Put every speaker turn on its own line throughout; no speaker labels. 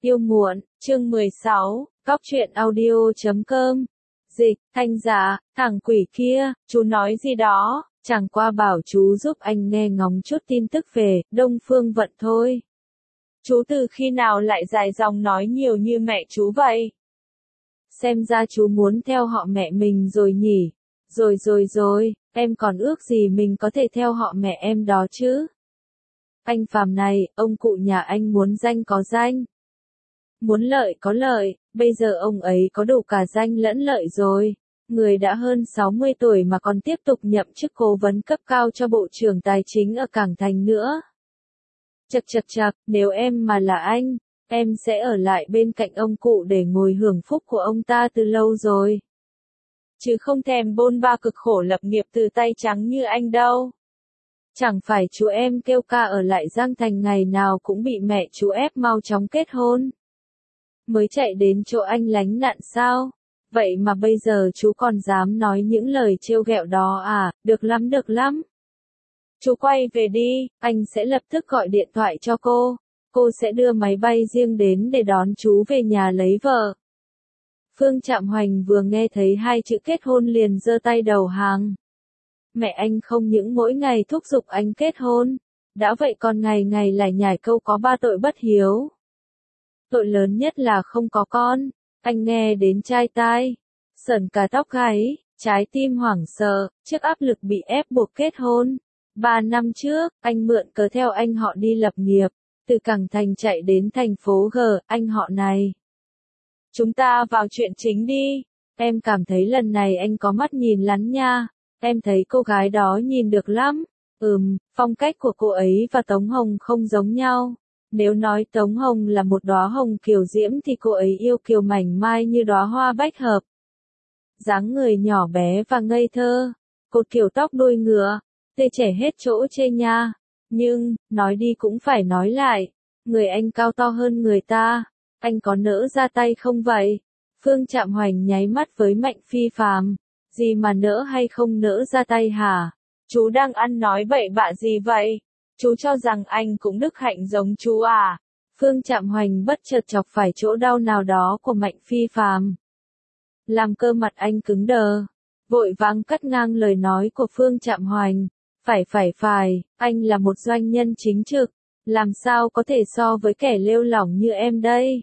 Yêu muộn, chương 16, Cóc truyện audio.com. Dịch, Thanh giả, thằng quỷ kia, chú nói gì đó, chẳng qua bảo chú giúp anh nghe ngóng chút tin tức về Đông Phương Vận thôi. Chú từ khi nào lại dài dòng nói nhiều như mẹ chú vậy? Xem ra chú muốn theo họ mẹ mình rồi nhỉ? Rồi, em còn ước gì mình có thể theo họ mẹ em đó chứ? Anh Phàm này, ông cụ nhà anh muốn danh có danh. Muốn lợi có lợi, bây giờ ông ấy có đủ cả danh lẫn lợi rồi. Người đã hơn 60 tuổi mà còn tiếp tục nhậm chức cố vấn cấp cao cho Bộ trưởng Tài chính ở Cảng Thành nữa. Chật, nếu em mà là anh, em sẽ ở lại bên cạnh ông cụ để ngồi hưởng phúc của ông ta từ lâu rồi. Chứ không thèm bôn ba cực khổ lập nghiệp từ tay trắng như anh đâu. Chẳng phải chú em kêu ca ở lại Giang Thành ngày nào cũng bị mẹ chú ép mau chóng kết hôn. Mới chạy đến chỗ anh lánh nạn sao? Vậy mà bây giờ chú còn dám nói những lời trêu ghẹo đó à? Được lắm. Chú quay về đi, anh sẽ lập tức gọi điện thoại cho cô. Cô sẽ đưa máy bay riêng đến để đón chú về nhà lấy vợ. Phương Trạm Hoành vừa nghe thấy hai chữ kết hôn liền giơ tay đầu hàng. Mẹ anh không những mỗi ngày thúc giục anh kết hôn, đã vậy còn ngày lại nhải câu có 3 tội bất hiếu. Tội lớn nhất là không có con, anh nghe đến chai tai, sởn cả tóc gáy, trái tim hoảng sợ, trước áp lực bị ép buộc kết hôn. 3 năm trước, anh mượn cớ theo anh họ đi lập nghiệp, từ Cảng Thành chạy đến thành phố G, anh họ này. Chúng ta vào chuyện chính đi, em cảm thấy lần này anh có mắt nhìn lắm nha, em thấy cô gái đó nhìn được lắm. Phong cách của cô ấy và Tống Hồng không giống nhau. Nếu nói Tống Hồng là một đóa hồng kiều diễm thì cô ấy yêu kiều mảnh mai như đóa hoa bách hợp. Dáng người nhỏ bé và ngây thơ, cột kiểu tóc đuôi ngựa, tươi trẻ hết chỗ chê nha. Nhưng, nói đi cũng phải nói lại, người anh cao to hơn người ta, anh có nỡ ra tay không vậy? Phương Trạm Hoành nháy mắt với Mạnh Phi Phàm, gì mà nỡ hay không nỡ ra tay hả? Chú đang ăn nói bậy bạ gì vậy? Chú cho rằng anh cũng đức hạnh giống chú à? Phương Trạm Hoành bất chợt chọc phải chỗ đau nào đó của Mạnh Phi Phàm. Làm cơ mặt anh cứng đờ, vội vàng cắt ngang lời nói của Phương Trạm Hoành. Phải, anh là một doanh nhân chính trực, làm sao có thể so với kẻ lêu lỏng như em đây?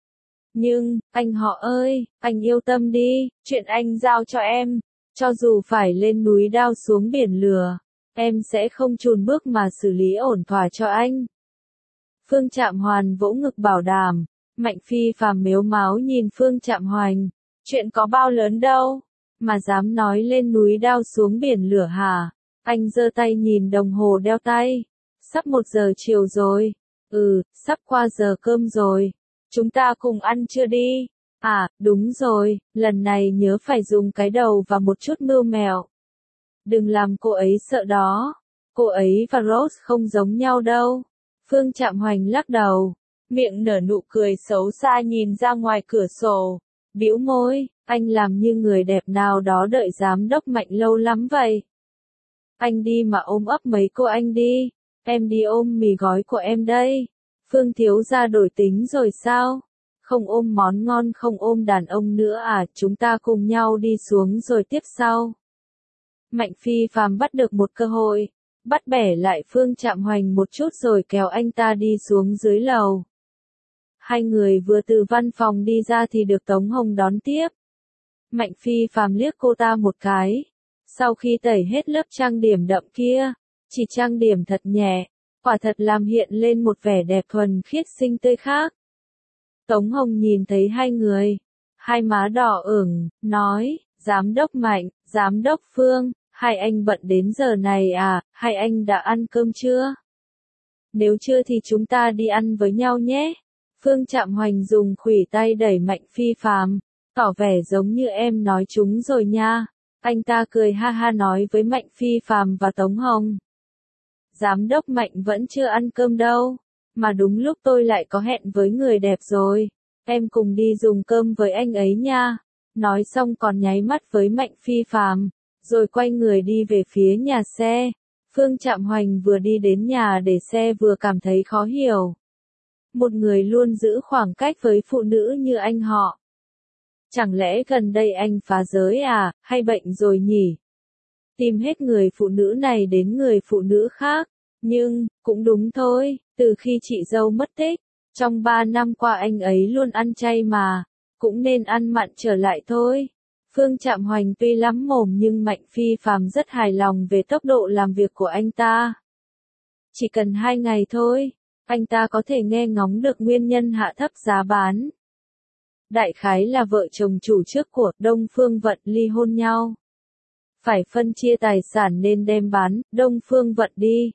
Nhưng, anh họ ơi, anh yêu tâm đi, chuyện anh giao cho em, cho dù phải lên núi đao xuống biển lửa, em sẽ không chùn bước mà xử lý ổn thỏa cho anh. Phương Trạm Hoàn vỗ ngực bảo đảm. Mạnh Phi Phàm mếu máo nhìn Phương Trạm Hoành, chuyện có bao lớn đâu, mà dám nói lên núi đao xuống biển lửa hả? Anh giơ tay nhìn đồng hồ đeo tay, sắp 1 giờ chiều rồi. Sắp qua giờ cơm rồi. Chúng ta cùng ăn trưa đi. À, đúng rồi, lần này nhớ phải dùng cái đầu và một chút mưu mẹo. Đừng làm cô ấy sợ đó. Cô ấy và Rose không giống nhau đâu. Phương Trạm Hoành lắc đầu, miệng nở nụ cười xấu xa nhìn ra ngoài cửa sổ, bĩu môi, anh làm như người đẹp nào đó đợi giám đốc Mạnh lâu lắm vậy. Anh đi mà ôm ấp mấy cô anh đi, em đi ôm mì gói của em đây. Phương thiếu gia đổi tính rồi sao? Không ôm món ngon không ôm đàn ông nữa à? Chúng ta cùng nhau đi xuống rồi tiếp sau. Mạnh Phi Phàm bắt được một cơ hội, bắt bẻ lại Phương Trạm Hoành một chút rồi kéo anh ta đi xuống dưới lầu. Hai người vừa từ văn phòng đi ra thì được Tống Hồng đón tiếp. Mạnh Phi Phàm liếc cô ta một cái. Sau khi tẩy hết lớp trang điểm đậm kia, chỉ trang điểm thật nhẹ, quả thật làm hiện lên một vẻ đẹp thuần khiết xinh tươi khác. Tống Hồng nhìn thấy hai người, hai má đỏ ửng, nói, Giám đốc Mạnh, Giám đốc Phương, hai anh bận đến giờ này à, hai anh đã ăn cơm chưa? Nếu chưa thì chúng ta đi ăn với nhau nhé. Phương Trạm Hoành dùng khuỷu tay đẩy Mạnh Phi Phàm, tỏ vẻ giống như em nói chúng rồi nha. Anh ta cười ha ha nói với Mạnh Phi Phàm và Tống Hồng. Giám đốc Mạnh vẫn chưa ăn cơm đâu, mà đúng lúc tôi lại có hẹn với người đẹp rồi. Em cùng đi dùng cơm với anh ấy nha. Nói xong còn nháy mắt với Mạnh Phi Phàm, rồi quay người đi về phía nhà xe. Phương Trạm Hoành vừa đi đến nhà để xe vừa cảm thấy khó hiểu. một người luôn giữ khoảng cách với phụ nữ như anh họ. Chẳng lẽ gần đây anh phá giới à, hay bệnh rồi nhỉ? Tìm hết người phụ nữ này đến người phụ nữ khác. Nhưng, cũng đúng thôi, từ khi chị dâu mất tích, trong 3 năm qua anh ấy luôn ăn chay mà, cũng nên ăn mặn trở lại thôi. Phương Trạm Hoành tuy lắm mồm nhưng Mạnh Phi Phàm rất hài lòng về tốc độ làm việc của anh ta. Chỉ cần 2 ngày thôi, anh ta có thể nghe ngóng được nguyên nhân hạ thấp giá bán. Đại khái là vợ chồng chủ trước của Đông Phương Vận ly hôn nhau. Phải phân chia tài sản nên đem bán Đông Phương Vận đi.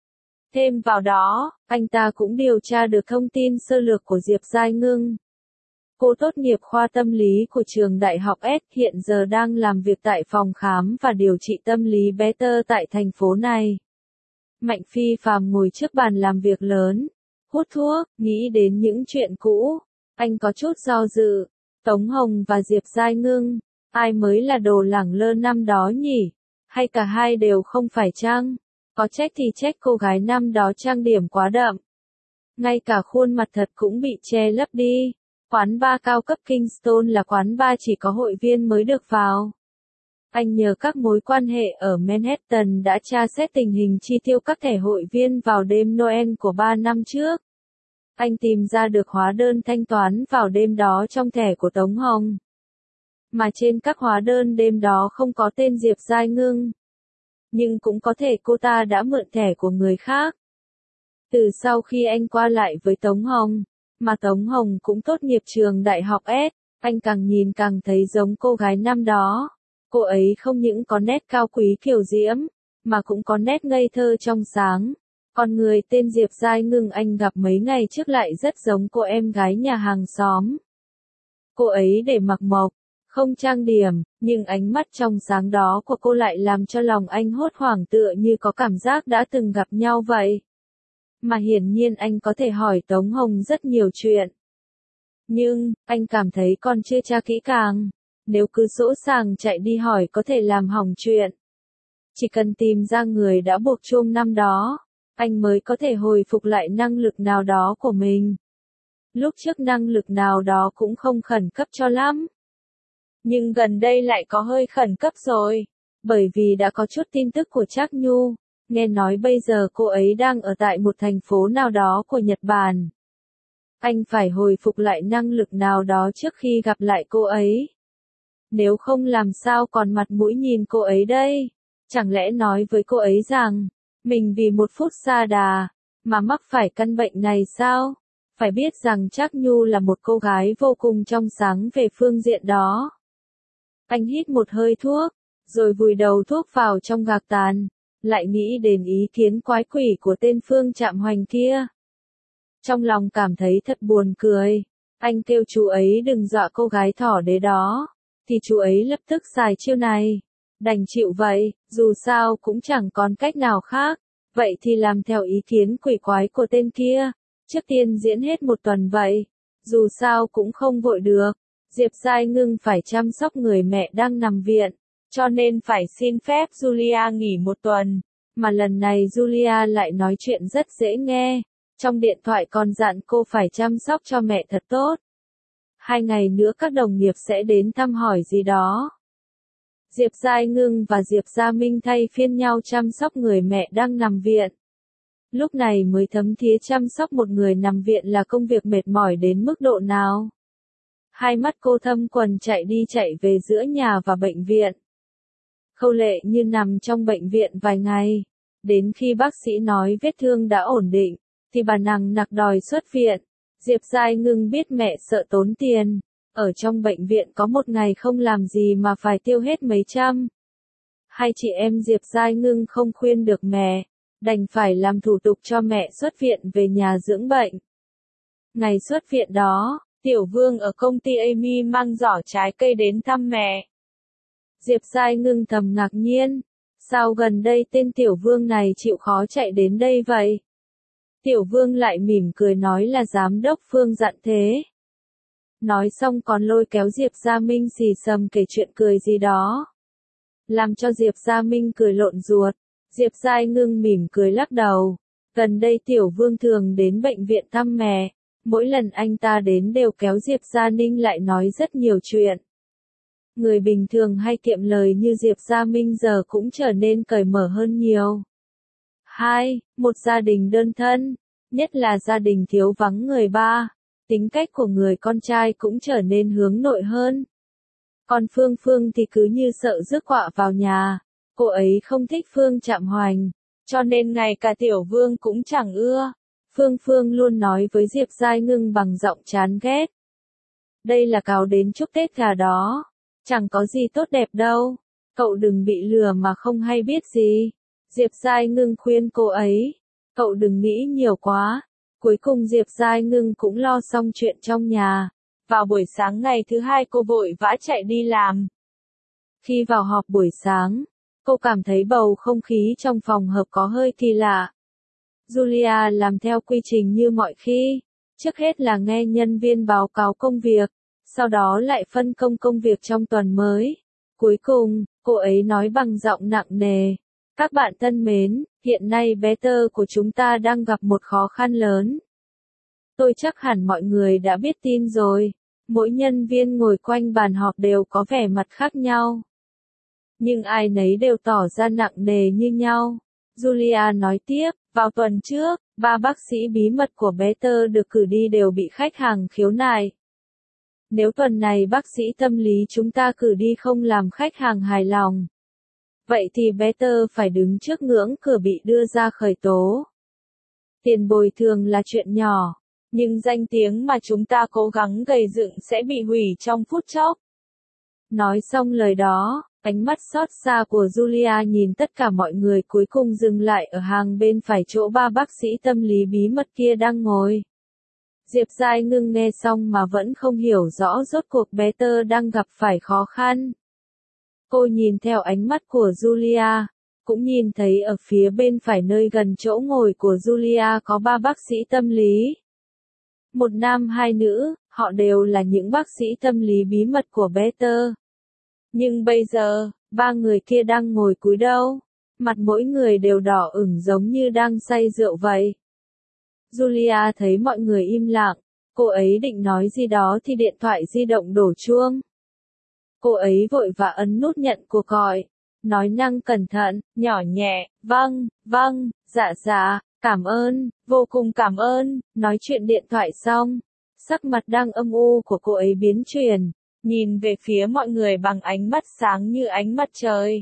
Thêm vào đó, anh ta cũng điều tra được thông tin sơ lược của Diệp Giai Ngưng. Cô tốt nghiệp khoa tâm lý của trường Đại học S, hiện giờ đang làm việc tại phòng khám và điều trị tâm lý Better tại thành phố này. Mạnh Phi Phàm ngồi trước bàn làm việc lớn, hút thuốc, nghĩ đến những chuyện cũ. Anh có chút do dự, Tống Hồng và Diệp Giai Ngưng, ai mới là đồ lẳng lơ năm đó nhỉ? Hay cả hai đều không phải chăng? Có trách thì trách cô gái năm đó trang điểm quá đậm. Ngay cả khuôn mặt thật cũng bị che lấp đi. Quán bar cao cấp Kingston là quán bar chỉ có hội viên mới được vào. Anh nhờ các mối quan hệ ở Manhattan đã tra xét tình hình chi tiêu các thẻ hội viên vào đêm Noel của 3 năm trước. Anh tìm ra được hóa đơn thanh toán vào đêm đó trong thẻ của Tống Hồng. Mà trên các hóa đơn đêm đó không có tên Diệp Giai Ngưng. Nhưng cũng có thể cô ta đã mượn thẻ của người khác. Từ sau khi anh qua lại với Tống Hồng, mà Tống Hồng cũng tốt nghiệp trường Đại học S, anh càng nhìn càng thấy giống cô gái năm đó. Cô ấy không những có nét cao quý kiều diễm, mà cũng có nét ngây thơ trong sáng. Còn người tên Diệp Giai Ngưng anh gặp mấy ngày trước lại rất giống cô em gái nhà hàng xóm. Cô ấy để mặc mộc, không trang điểm, nhưng ánh mắt trong sáng đó của cô lại làm cho lòng anh hốt hoảng tựa như có cảm giác đã từng gặp nhau vậy. Mà hiển nhiên anh có thể hỏi Tống Hồng rất nhiều chuyện. Nhưng, anh cảm thấy còn chưa tra kỹ càng. Nếu cứ sỗ sàng chạy đi hỏi có thể làm hỏng chuyện. Chỉ cần tìm ra người đã buộc chuông năm đó, anh mới có thể hồi phục lại năng lực nào đó của mình. Lúc trước năng lực nào đó cũng không khẩn cấp cho lắm. Nhưng gần đây lại có hơi khẩn cấp rồi. Bởi vì đã có chút tin tức của Trác Nhu. Nghe nói bây giờ cô ấy đang ở tại một thành phố nào đó của Nhật Bản. Anh phải hồi phục lại năng lực nào đó trước khi gặp lại cô ấy. Nếu không làm sao còn mặt mũi nhìn cô ấy đây? Chẳng lẽ nói với cô ấy rằng, mình vì một phút sa đà, mà mắc phải căn bệnh này sao? Phải biết rằng Trác Nhu là một cô gái vô cùng trong sáng về phương diện đó. Anh hít một hơi thuốc, rồi vùi đầu thuốc vào trong gạc tàn, lại nghĩ đến ý kiến quái quỷ của tên Phương Trạm Hoành kia. Trong lòng cảm thấy thật buồn cười, anh kêu chú ấy đừng dọa cô gái thỏ đế đó, thì chú ấy lập tức xài chiêu này. Đành chịu vậy, dù sao cũng chẳng còn cách nào khác, vậy thì làm theo ý kiến quỷ quái của tên kia, trước tiên diễn hết một tuần vậy, dù sao cũng không vội được. Diệp Giai Ngưng phải chăm sóc người mẹ đang nằm viện, cho nên phải xin phép Julia nghỉ một tuần, mà lần này Julia lại nói chuyện rất dễ nghe, trong điện thoại còn dặn cô phải chăm sóc cho mẹ thật tốt. 2 ngày nữa các đồng nghiệp sẽ đến thăm hỏi gì đó. Diệp Giai Ngưng và Diệp Gia Minh thay phiên nhau chăm sóc người mẹ đang nằm viện. Lúc này mới thấm thía chăm sóc một người nằm viện là công việc mệt mỏi đến mức độ nào. Hai mắt cô thâm quầng chạy đi chạy về giữa nhà và bệnh viện. Khâu Lệ Như nằm trong bệnh viện vài ngày. Đến khi bác sĩ nói vết thương đã ổn định, thì bà nằng nặc đòi xuất viện. Diệp Giai Ngưng biết mẹ sợ tốn tiền. Ở trong bệnh viện có một ngày không làm gì mà phải tiêu hết mấy trăm. Hai chị em Diệp Giai Ngưng không khuyên được mẹ, đành phải làm thủ tục cho mẹ xuất viện về nhà dưỡng bệnh. Ngày xuất viện đó, Tiểu Vương ở công ty Amy mang giỏ trái cây đến thăm mẹ. Diệp Giai Ngưng thầm ngạc nhiên, sao gần đây tên Tiểu Vương này chịu khó chạy đến đây vậy? Tiểu Vương lại mỉm cười nói là giám đốc Phương dặn thế. Nói xong còn lôi kéo Diệp Gia Minh xì xầm kể chuyện cười gì đó. Làm cho Diệp Gia Minh cười lộn ruột. Diệp Giai Ngưng mỉm cười lắc đầu. Gần đây Tiểu Vương thường đến bệnh viện thăm mẹ, Mỗi lần anh ta đến đều kéo Diệp Gia Ninh lại nói rất nhiều chuyện. Người bình thường hay kiệm lời như Diệp Gia Minh giờ cũng trở nên cởi mở hơn nhiều. 2. Một gia đình đơn thân, nhất là gia đình thiếu vắng người ba, tính cách của người con trai cũng trở nên hướng nội hơn. Còn Phương Phương thì cứ như sợ rước họa vào nhà, cô ấy không thích Phương Trạm Hoành, cho nên ngay cả Tiểu Vương cũng chẳng ưa. Phương Phương luôn nói với Diệp Giai Ngưng bằng giọng chán ghét. Đây là cáo đến chúc Tết gà đó, chẳng có gì tốt đẹp đâu, cậu đừng bị lừa mà không hay biết gì. Diệp Giai Ngưng khuyên cô ấy, cậu đừng nghĩ nhiều quá. Cuối cùng Diệp Giai Ngưng cũng lo xong chuyện trong nhà. Vào buổi sáng ngày thứ hai cô vội vã chạy đi làm. Khi vào họp buổi sáng, cô cảm thấy bầu không khí trong phòng họp có hơi kỳ lạ. Julia làm theo quy trình như mọi khi. Trước hết là nghe nhân viên báo cáo công việc, sau đó lại phân công công việc trong tuần mới. Cuối cùng, cô ấy nói bằng giọng nặng nề. Các bạn thân mến, hiện nay Better của chúng ta đang gặp một khó khăn lớn. Tôi chắc hẳn mọi người đã biết tin rồi. Mỗi nhân viên ngồi quanh bàn họp đều có vẻ mặt khác nhau. Nhưng ai nấy đều tỏ ra nặng nề như nhau. Julia nói tiếp, vào tuần trước, 3 bác sĩ bí mật của Better được cử đi đều bị khách hàng khiếu nại. Nếu tuần này bác sĩ tâm lý chúng ta cử đi không làm khách hàng hài lòng, vậy thì Better phải đứng trước ngưỡng cửa bị đưa ra khởi tố. Tiền bồi thường là chuyện nhỏ, nhưng danh tiếng mà chúng ta cố gắng gây dựng sẽ bị hủy trong phút chốc. Nói xong lời đó, ánh mắt xót xa của Julia nhìn tất cả mọi người cuối cùng dừng lại ở hàng bên phải chỗ 3 bác sĩ tâm lý bí mật kia đang ngồi. Diệp Giai Ngưng nghe xong mà vẫn không hiểu rõ rốt cuộc Better đang gặp phải khó khăn. Cô nhìn theo ánh mắt của Julia, cũng nhìn thấy ở phía bên phải nơi gần chỗ ngồi của Julia có 3 bác sĩ tâm lý. Một nam hai nữ, họ đều là những bác sĩ tâm lý bí mật của Better. Nhưng bây giờ, 3 người kia đang ngồi cúi đầu, mặt mỗi người đều đỏ ửng giống như đang say rượu vậy. Julia thấy mọi người im lặng, cô ấy định nói gì đó thì điện thoại di động đổ chuông. Cô ấy vội vã ấn nút nhận cuộc gọi, nói năng cẩn thận, nhỏ nhẹ, vâng, dạ, cảm ơn, vô cùng cảm ơn. Nói chuyện điện thoại xong, sắc mặt đang âm u của cô ấy biến chuyển, nhìn về phía mọi người bằng ánh mắt sáng như ánh mặt trời.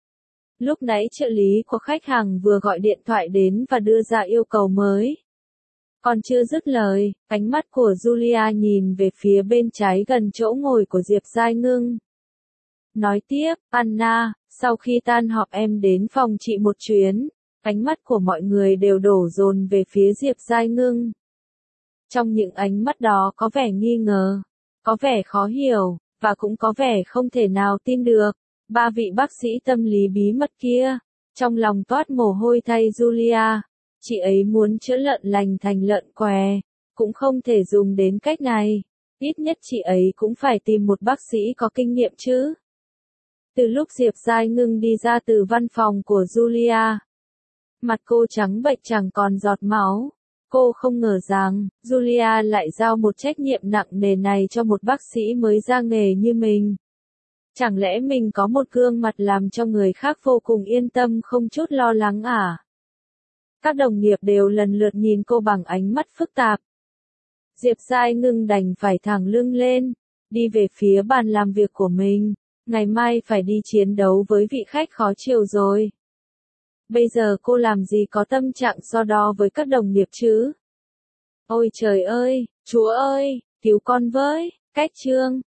Lúc nãy trợ lý của khách hàng vừa gọi điện thoại đến và đưa ra yêu cầu mới. Còn chưa dứt lời, ánh mắt của Julia nhìn về phía bên trái gần chỗ ngồi của Diệp Giai Ngưng. Nói tiếp, Anna, sau khi tan họp em đến phòng chị một chuyến. Ánh mắt của mọi người đều đổ dồn về phía Diệp Giai Ngưng. Trong những ánh mắt đó có vẻ nghi ngờ, có vẻ khó hiểu, và cũng có vẻ không thể nào tin được. 3 vị bác sĩ tâm lý bí mật kia, trong lòng toát mồ hôi thay Julia. Chị ấy muốn chữa lợn lành thành lợn què, cũng không thể dùng đến cách này. Ít nhất chị ấy cũng phải tìm một bác sĩ có kinh nghiệm chứ. Từ lúc Diệp Giai Ngưng đi ra từ văn phòng của Julia, mặt cô trắng bệch chẳng còn giọt máu. Cô không ngờ rằng, Julia lại giao một trách nhiệm nặng nề này cho một bác sĩ mới ra nghề như mình. Chẳng lẽ mình có một gương mặt làm cho người khác vô cùng yên tâm không chút lo lắng à? Các đồng nghiệp đều lần lượt nhìn cô bằng ánh mắt phức tạp. Diệp Giai Ngưng đành phải thẳng lưng lên, đi về phía bàn làm việc của mình. Ngày mai phải đi chiến đấu với vị khách khó chịu rồi. Bây giờ cô làm gì có tâm trạng so đo với các đồng nghiệp chứ? Ôi trời ơi, Chúa ơi, cứu con với, cách chương.